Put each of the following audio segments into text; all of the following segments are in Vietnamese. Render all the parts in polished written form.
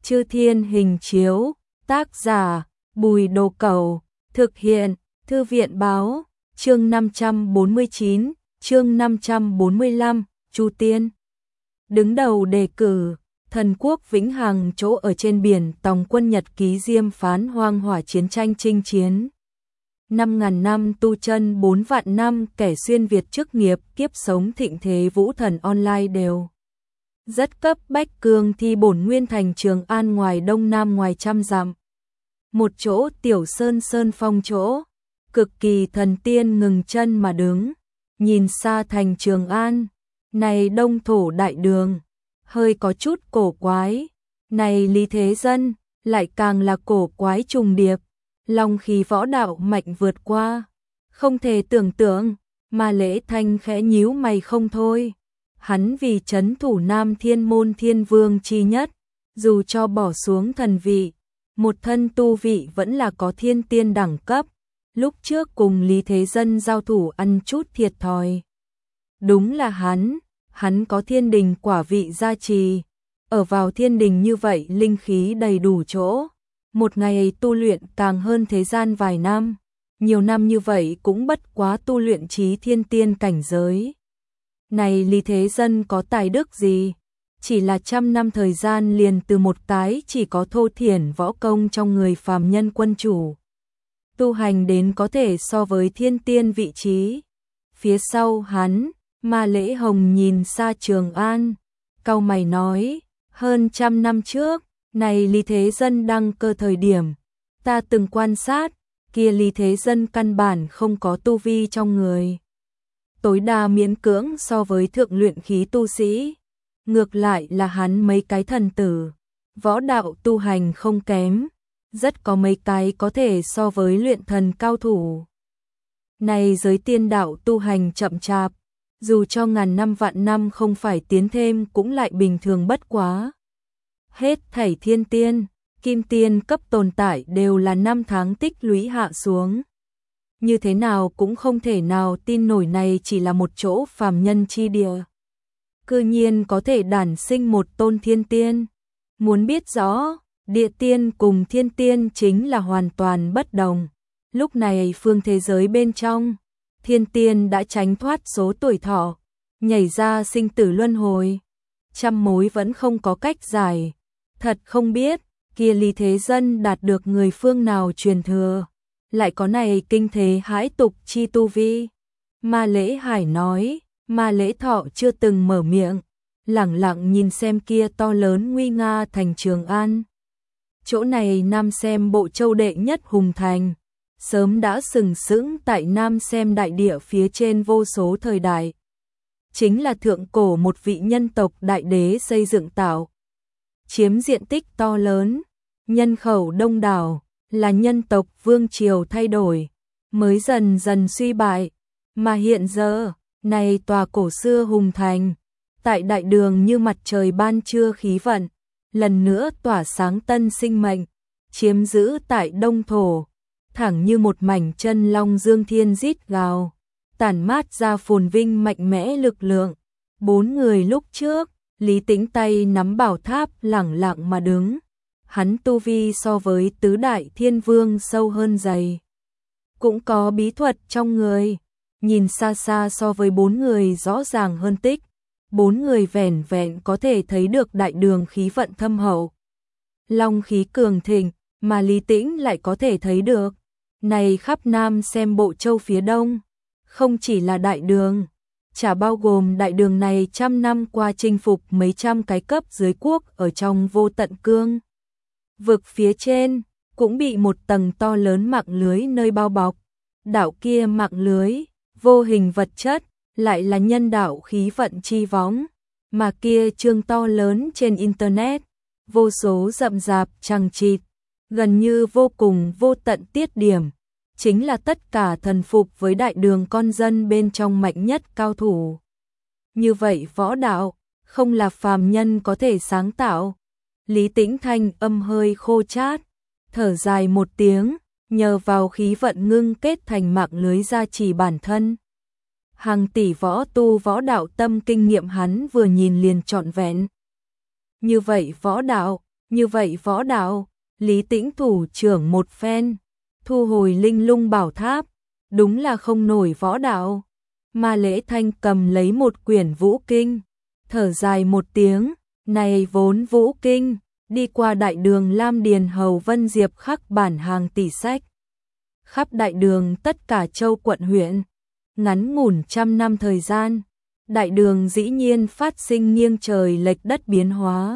Chư Thiên Hình Chiếu, tác giả, Bùi Đồ Cẩu, thực hiện, Thư viện báo, chương 549, chương 545, Chu Tiên. Đứng đầu đề cử, thần quốc vĩnh hằng chỗ ở trên biển tòng quân Nhật ký diêm phán hoang hỏa chiến tranh chinh chiến. 5.000 năm tu chân 4 vạn năm kẻ xuyên Việt chức nghiệp kiếp sống thịnh thế vũ thần online đều. Rất cấp bách cương thi bổn nguyên thành Trường An ngoài đông nam ngoài trăm dặm. Một chỗ tiểu sơn phong chỗ, cực kỳ thần tiên ngừng chân mà đứng, nhìn xa thành Trường An, này đông thổ đại đường, hơi có chút cổ quái, này Lý Thế Dân, lại càng là cổ quái trùng điệp, long khí võ đạo mạnh vượt qua, không thể tưởng tượng, mà Lễ Thanh khẽ nhíu mày không thôi. Hắn vì trấn thủ Nam Thiên Môn Thiên Vương chi nhất, dù cho bỏ xuống thần vị, một thân tu vị vẫn là có thiên tiên đẳng cấp, lúc trước cùng Lý Thế Dân giao thủ ăn chút thiệt thòi. Đúng là hắn có thiên đình quả vị gia trì, ở vào thiên đình như vậy linh khí đầy đủ chỗ, một ngày tu luyện càng hơn thế gian vài năm, nhiều năm như vậy cũng bất quá tu luyện chí thiên tiên cảnh giới. Này Lý Thế Dân có tài đức gì? Chỉ là 100 năm thời gian liền từ một cái chỉ có thô thiển võ công trong người phàm nhân quân chủ. Tu hành đến có thể so với thiên tiên vị trí. Phía sau hắn, Ma Lễ Hồng nhìn xa Trường An, cau mày nói, hơn 100 năm trước, này Lý Thế Dân đăng cơ thời điểm, ta từng quan sát, kia Lý Thế Dân căn bản không có tu vi trong người. Tối đa miễn cưỡng so với thượng luyện khí tu sĩ, ngược lại là hắn mấy cái thần tử, võ đạo tu hành không kém, rất có mấy cái có thể so với luyện thần cao thủ. Này giới tiên đạo tu hành chậm chạp, dù cho ngàn năm vạn năm không phải tiến thêm cũng lại bình thường bất quá. Hết thảy thiên tiên, kim tiên cấp tồn tại đều là năm tháng tích lũy hạ xuống. Như thế nào cũng không thể nào tin nổi này chỉ là một chỗ phàm nhân chi địa. Cư nhiên có thể đản sinh một tôn thiên tiên. Muốn biết rõ, địa tiên cùng thiên tiên chính là hoàn toàn bất đồng. Lúc này phương thế giới bên trong, thiên tiên đã tránh thoát số tuổi thọ, nhảy ra sinh tử luân hồi. Trăm mối vẫn không có cách giải. Thật không biết, kia Lý Thế Dân đạt được người phương nào truyền thừa. Lại có này kinh thế hãi tục chi tu vi. Ma Lễ Hải nói, Ma Lễ Thọ chưa từng mở miệng, lẳng lặng nhìn xem kia to lớn nguy nga thành Trường An. Chỗ này Nam Xem bộ châu đệ nhất hùng thành, sớm đã sừng sững tại Nam Xem đại địa phía trên vô số thời đại. Chính là thượng cổ một vị nhân tộc đại đế xây dựng tạo. Chiếm diện tích to lớn, nhân khẩu đông đảo. Là nhân tộc vương triều thay đổi, mới dần dần suy bại, mà hiện giờ, này tòa cổ xưa hùng thành, tại đại đường như mặt trời ban trưa khí vận, lần nữa tỏa sáng tân sinh mệnh, chiếm giữ tại đông thổ, thẳng như một mảnh chân long dương thiên rít gào, tản mát ra phồn vinh mạnh mẽ lực lượng. 4 người lúc trước, Lý Tĩnh tay nắm bảo tháp lẳng lặng mà đứng. Hắn tu vi so với tứ đại thiên vương sâu hơn dày. Cũng có bí thuật trong người, nhìn xa xa so với 4 người rõ ràng hơn tích. 4 người vẻn vẹn có thể thấy được đại đường khí vận thâm hậu. Long khí cường thịnh, mà Lý Tĩnh lại có thể thấy được. Này khắp Nam Xem bộ châu phía đông, không chỉ là đại đường, chả bao gồm đại đường này 100 năm qua chinh phục mấy trăm cái cấp dưới quốc ở trong vô tận cương. Vực phía trên, cũng bị một tầng to lớn mạng lưới nơi bao bọc. Đạo kia mạng lưới, vô hình vật chất, lại là nhân đạo khí vận chi võng. Mà kia chương to lớn trên Internet, vô số rậm rạp chằng chịt, gần như vô cùng vô tận tiết điểm. Chính là tất cả thần phục với đại đường con dân bên trong mạnh nhất cao thủ. Như vậy võ đạo, không là phàm nhân có thể sáng tạo. Lý Tĩnh thanh âm hơi khô chát, thở dài một tiếng, nhờ vào khí vận ngưng kết thành mạng lưới gia trì bản thân. Hàng tỷ võ tu võ đạo tâm kinh nghiệm hắn vừa nhìn liền trọn vẹn. Như vậy võ đạo, Như vậy võ đạo, Lý Tĩnh thủ trưởng một phen, thu hồi linh lung bảo tháp, đúng là không nổi võ đạo. Mà Lễ Thanh cầm lấy một quyển vũ kinh, thở dài một tiếng, này vốn vũ kinh, đi qua đại đường Lam Điền Hầu Vân Diệp khắc bản hàng tỷ sách. Khắp đại đường tất cả châu quận huyện, ngắn ngủn 100 năm thời gian, đại đường dĩ nhiên phát sinh nghiêng trời lệch đất biến hóa.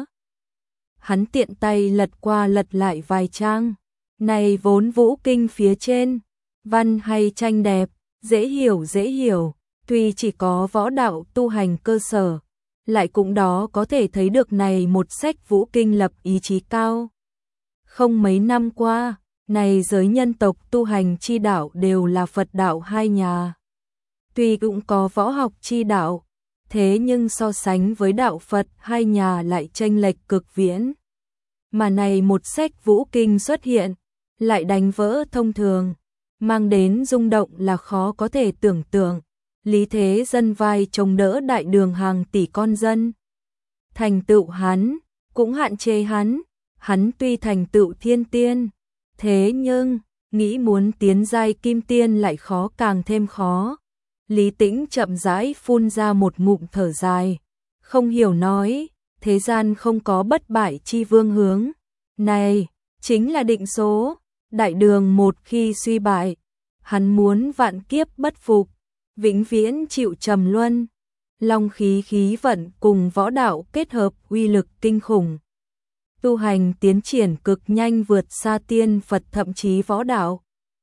Hắn tiện tay lật qua lật lại vài trang, này vốn vũ kinh phía trên, văn hay tranh đẹp, dễ hiểu, tuy chỉ có võ đạo tu hành cơ sở, lại cũng đó có thể thấy được này một sách vũ kinh lập ý chí cao. Không mấy năm qua, này giới nhân tộc tu hành chi đạo đều là Phật đạo hai nhà. Tuy cũng có võ học chi đạo, thế nhưng so sánh với đạo Phật hai nhà lại chênh lệch cực viễn. Mà này một sách vũ kinh xuất hiện, lại đánh vỡ thông thường, mang đến rung động là khó có thể tưởng tượng. Lý Thế Dân vai chống đỡ đại đường hàng tỷ con dân. Thành tựu hắn, cũng hạn chế hắn tuy thành tựu thiên tiên, thế nhưng, nghĩ muốn tiến giai kim tiên lại khó càng thêm khó. Lý Tĩnh chậm rãi phun ra một ngụm thở dài, không hiểu nói, thế gian không có bất bại chi vương hướng. Này, chính là định số, đại đường một khi suy bại, hắn muốn vạn kiếp bất phục, vĩnh viễn chịu trầm luân. Long khí vận cùng võ đạo kết hợp uy lực kinh khủng. Tu hành tiến triển cực nhanh vượt xa tiên Phật thậm chí võ đạo.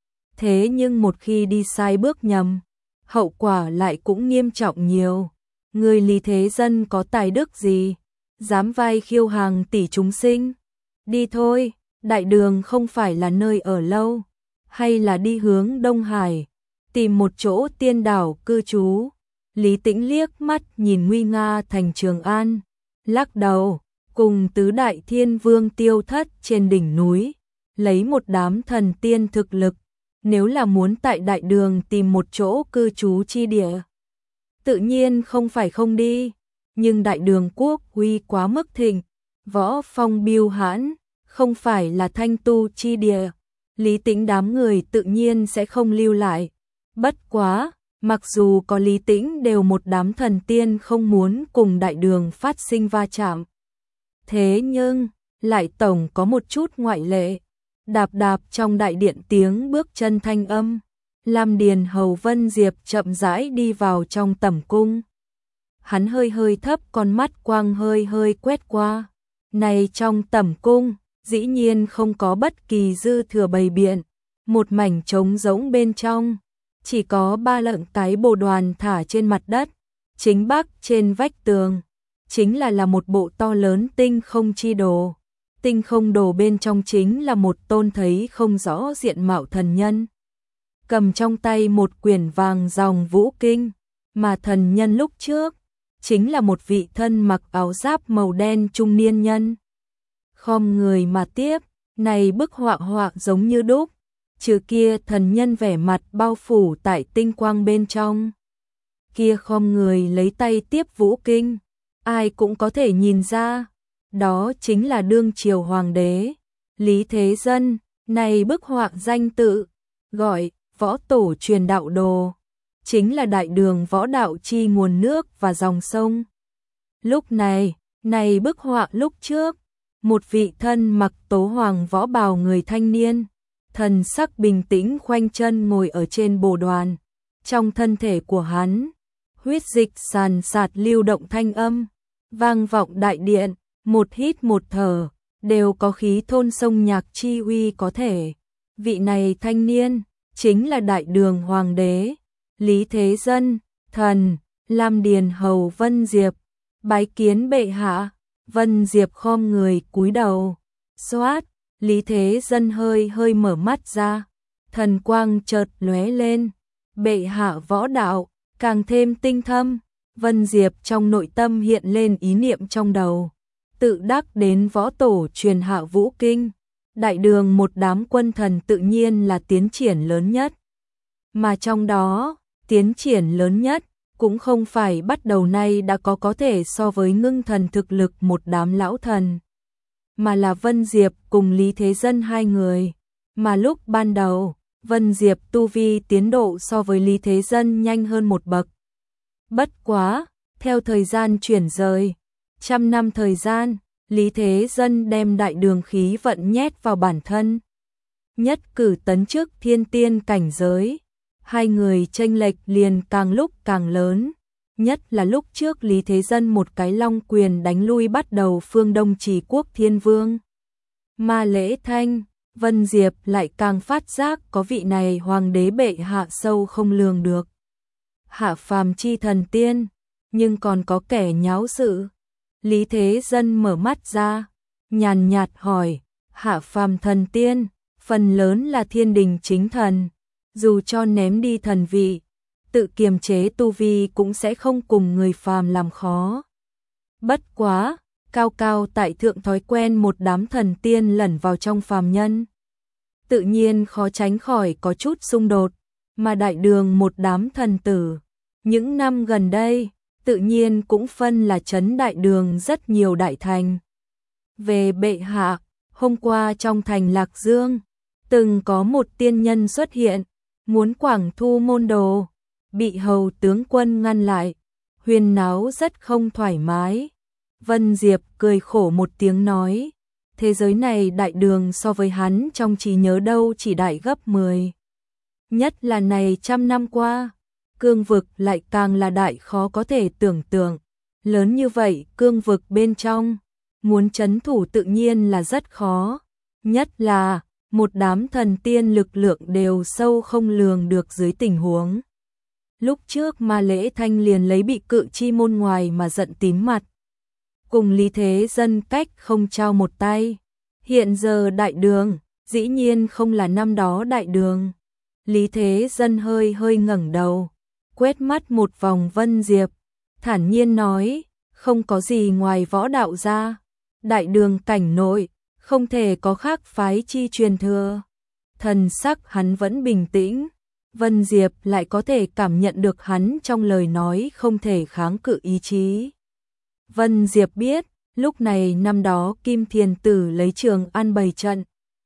Thế nhưng một khi đi sai bước nhầm, hậu quả lại cũng nghiêm trọng nhiều. Người Lý Thế Dân có tài đức gì, dám vai khiêu hàng tỷ chúng sinh? Đi thôi, đại đường không phải là nơi ở lâu, hay là đi hướng Đông Hải, tìm một chỗ tiên đảo cư trú. Lý Tĩnh liếc mắt nhìn nguy nga thành Trường An, lắc đầu, cùng tứ đại thiên vương tiêu thất trên đỉnh núi, lấy một đám thần tiên thực lực, nếu là muốn tại đại đường tìm một chỗ cư trú chi địa. Tự nhiên không phải không đi, nhưng đại đường quốc uy quá mức thịnh, võ phong biêu hãn, không phải là thanh tu chi địa. Lý Tĩnh đám người tự nhiên sẽ không lưu lại. Bất quá, mặc dù có Lý Tĩnh đều một đám thần tiên không muốn cùng đại đường phát sinh va chạm. Thế nhưng, lại tổng có một chút ngoại lệ. Đạp đạp trong đại điện tiếng bước chân thanh âm, Lam Điền Hầu Vân Diệp chậm rãi đi vào trong tẩm cung. Hắn hơi thấp con mắt quang hơi quét qua. Này trong tẩm cung, dĩ nhiên không có bất kỳ dư thừa bày biện, một mảnh trống rỗng bên trong, chỉ có 3 lợn cái bồ đoàn thả trên mặt đất, chính bắc trên vách tường, chính là một bộ to lớn tinh không chi đồ. Tinh không đồ bên trong chính là một tôn thấy không rõ diện mạo thần nhân. Cầm trong tay một quyển vàng dòng vũ kinh, mà thần nhân lúc trước, chính là một vị thân mặc áo giáp màu đen trung niên nhân. Khom người mà tiếp, này bức họa giống như đúc, trừ kia thần nhân vẻ mặt bao phủ tại tinh quang bên trong. Kia khom người lấy tay tiếp vũ kinh, ai cũng có thể nhìn ra, đó chính là đương triều hoàng đế, Lý Thế Dân. Này bức họa danh tự, gọi võ tổ truyền đạo đồ, chính là đại đường võ đạo chi nguồn nước và dòng sông. Lúc này, này bức họa lúc trước, một vị thân mặc tố hoàng võ bào người thanh niên, thần sắc bình tĩnh khoanh chân ngồi ở trên bồ đoàn. Trong thân thể của hắn, huyết dịch sàn sạt lưu động thanh âm, vang vọng đại điện, một hít một thở, đều có khí thôn sông nhạc chi uy có thể. Vị này thanh niên, chính là đại đường hoàng đế, Lý Thế Dân, thần, Lam Điền Hầu Vân Diệp, bái kiến bệ hạ. Vân Diệp khom người cúi đầu, xoát, Lý Thế Dân hơi mở mắt ra, thần quang chợt lóe lên, bệ hạ võ đạo, càng thêm tinh thâm. Vân Diệp trong nội tâm hiện lên ý niệm trong đầu, tự đắc đến võ tổ truyền hạ vũ kinh, đại đường một đám quân thần tự nhiên là tiến triển lớn nhất. Mà trong đó, tiến triển lớn nhất, cũng không phải bắt đầu nay đã có thể so với ngưng thần thực lực một đám lão thần. mà là Vân Diệp cùng Lý Thế Dân hai người. Mà lúc ban đầu, Vân Diệp tu vi tiến độ so với Lý Thế Dân nhanh hơn một bậc. Bất quá, theo thời gian chuyển rời, 100 năm thời gian, Lý Thế Dân đem đại đường khí vận nhét vào bản thân. Nhất cử tấn chức thiên tiên cảnh giới, hai người chênh lệch liền càng lúc càng lớn. Nhất là lúc trước Lý Thế Dân một cái long quyền đánh lui bắt đầu phương Đông Trì Quốc Thiên Vương. Mà Lễ Thanh, Vân Diệp lại càng phát giác có vị này hoàng đế bệ hạ sâu không lường được. Hạ phàm chi thần tiên, nhưng còn có kẻ nháo sự. Lý Thế Dân mở mắt ra, nhàn nhạt hỏi, hạ phàm thần tiên, phần lớn là thiên đình chính thần, dù cho ném đi thần vị, tự kiềm chế tu vi cũng sẽ không cùng người phàm làm khó. Bất quá, cao cao tại thượng thói quen một đám thần tiên lẩn vào trong phàm nhân. Tự nhiên khó tránh khỏi có chút xung đột, mà đại đường một đám thần tử. Những năm gần đây, tự nhiên cũng phân là trấn đại đường rất nhiều đại thành. Về bệ hạ, hôm qua trong thành Lạc Dương, từng có một tiên nhân xuất hiện, muốn quảng thu môn đồ, bị hầu tướng quân ngăn lại, huyên náo rất không thoải mái. Vân Diệp cười khổ một tiếng nói, thế giới này đại đường so với hắn trong trí nhớ đâu chỉ đại gấp 10. Nhất là này 100 năm qua, cương vực lại càng là đại khó có thể tưởng tượng. Lớn như vậy cương vực bên trong, muốn trấn thủ tự nhiên là rất khó. Nhất là, một đám thần tiên lực lượng đều sâu không lường được dưới tình huống. Lúc trước mà Lễ Thanh liền lấy bị cự chi môn ngoài mà giận tím mặt. Cùng Lý Thế Dân cách không trao một tay. Hiện giờ đại đường, dĩ nhiên không là năm đó đại đường. Lý Thế Dân hơi hơi ngẩng đầu, quét mắt một vòng Vân Diệp, thản nhiên nói, không có gì ngoài võ đạo ra. Đại đường cảnh nội, không thể có khác phái chi truyền thừa. Thần sắc hắn vẫn bình tĩnh, Vân Diệp lại có thể cảm nhận được hắn trong lời nói không thể kháng cự ý chí. Vân Diệp biết, lúc này năm đó Kim Thiền Tử lấy Trường An bày trận,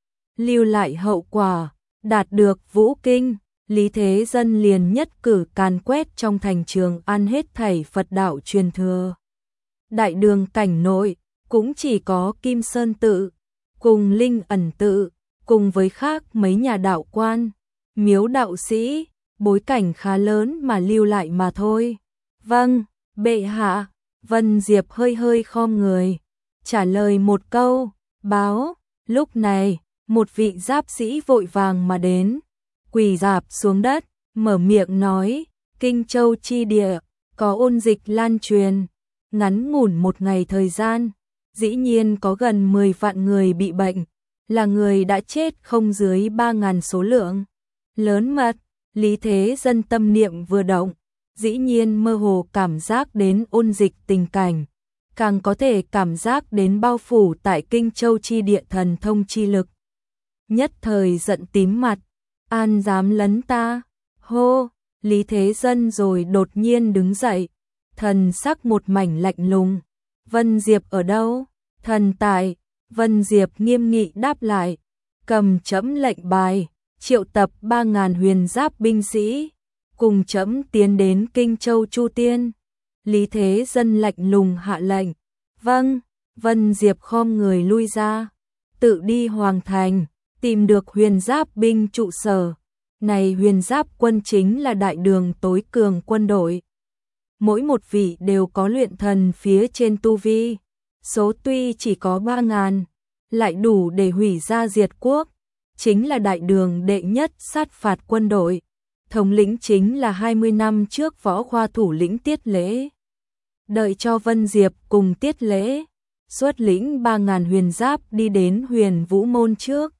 lưu lại hậu quả, đạt được Vũ Kinh, Lý Thế Dân liền nhất cử càn quét trong thành Trường An hết thảy Phật đạo truyền thừa. Đại đường cảnh nội, cũng chỉ có Kim Sơn Tự, cùng Linh Ẩn Tự, cùng với khác mấy nhà đạo quan, miếu đạo sĩ, bối cảnh khá lớn mà lưu lại mà thôi. Vâng, bệ hạ. Vân Diệp hơi hơi khom người, trả lời một câu, báo. Lúc này, một vị giáp sĩ vội vàng mà đến, quỳ rạp xuống đất, mở miệng nói, Kinh Châu chi địa, có ôn dịch lan truyền, ngắn ngủn một ngày thời gian, dĩ nhiên có gần 10 vạn người bị bệnh, là người đã chết không dưới 3.000 số lượng. Lớn mật, Lý Thế Dân tâm niệm vừa động, dĩ nhiên mơ hồ cảm giác đến ôn dịch tình cảnh, càng có thể cảm giác đến bao phủ tại Kinh Châu chi địa thần thông chi lực. Nhất thời giận tím mặt, an dám lấn ta, hô, Lý Thế Dân rồi đột nhiên đứng dậy, thần sắc một mảnh lạnh lùng, Vân Diệp ở đâu? Thần tại, Vân Diệp nghiêm nghị đáp lại, cầm trẫm lệnh bài, triệu tập 3.000 huyền giáp binh sĩ, cùng trẫm tiến đến Kinh Châu Chu Tiên. Lý Thế Dân lạnh lùng hạ lệnh, vâng. Vân Diệp khom người lui ra, tự đi hoàng thành, tìm được huyền giáp binh trụ sở. Này huyền giáp quân chính là đại đường tối cường quân đội. Mỗi một vị đều có luyện thần phía trên tu vi. Số tuy chỉ có 3.000, lại đủ để hủy gia diệt quốc. Chính là đại đường đệ nhất sát phạt quân đội. Thống lĩnh chính là 20 năm trước võ khoa thủ lĩnh Tiết Lễ. Đợi cho Vân Diệp cùng Tiết Lễ xuất lĩnh 3.000 huyền giáp đi đến Huyền Vũ Môn trước.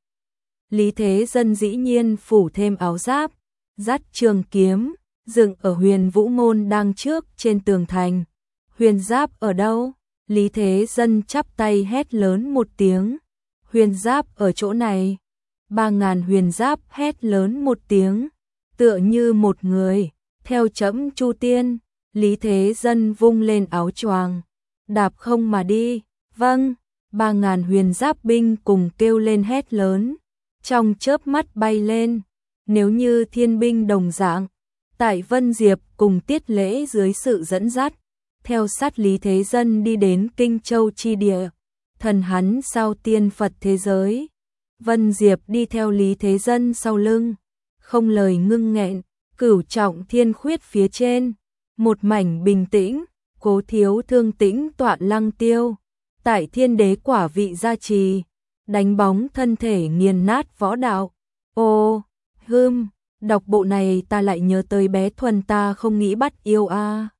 Lý Thế Dân dĩ nhiên phủ thêm áo giáp, dắt trường kiếm, dựng ở Huyền Vũ Môn đang trước trên tường thành. Huyền giáp ở đâu? Lý Thế Dân chắp tay hét lớn một tiếng. Huyền giáp ở chỗ này. 3.000 huyền giáp hét lớn một tiếng, tựa như một người, theo trẫm Chu Tiên. Lý Thế Dân vung lên áo choàng, đạp không mà đi. Vâng. 3.000 huyền giáp binh cùng kêu lên hét lớn, trong chớp mắt bay lên, nếu như thiên binh đồng dạng. Tại Vân Diệp cùng Tiết Lễ dưới sự dẫn dắt, theo sát Lý Thế Dân đi đến Kinh Châu chi địa, thần hắn sao tiên Phật thế giới. Vân Diệp đi theo Lý Thế Dân sau lưng, không lời ngưng nghẹn, Cửu Trọng Thiên Khuyết phía trên, một mảnh bình tĩnh, Cố Thiếu Thương tĩnh tọa lăng tiêu, tại Thiên Đế quả vị gia trì, đánh bóng thân thể nghiền nát võ đạo. Ô, đọc bộ này ta lại nhớ tới bé Thuần ta không nghĩ bắt yêu a.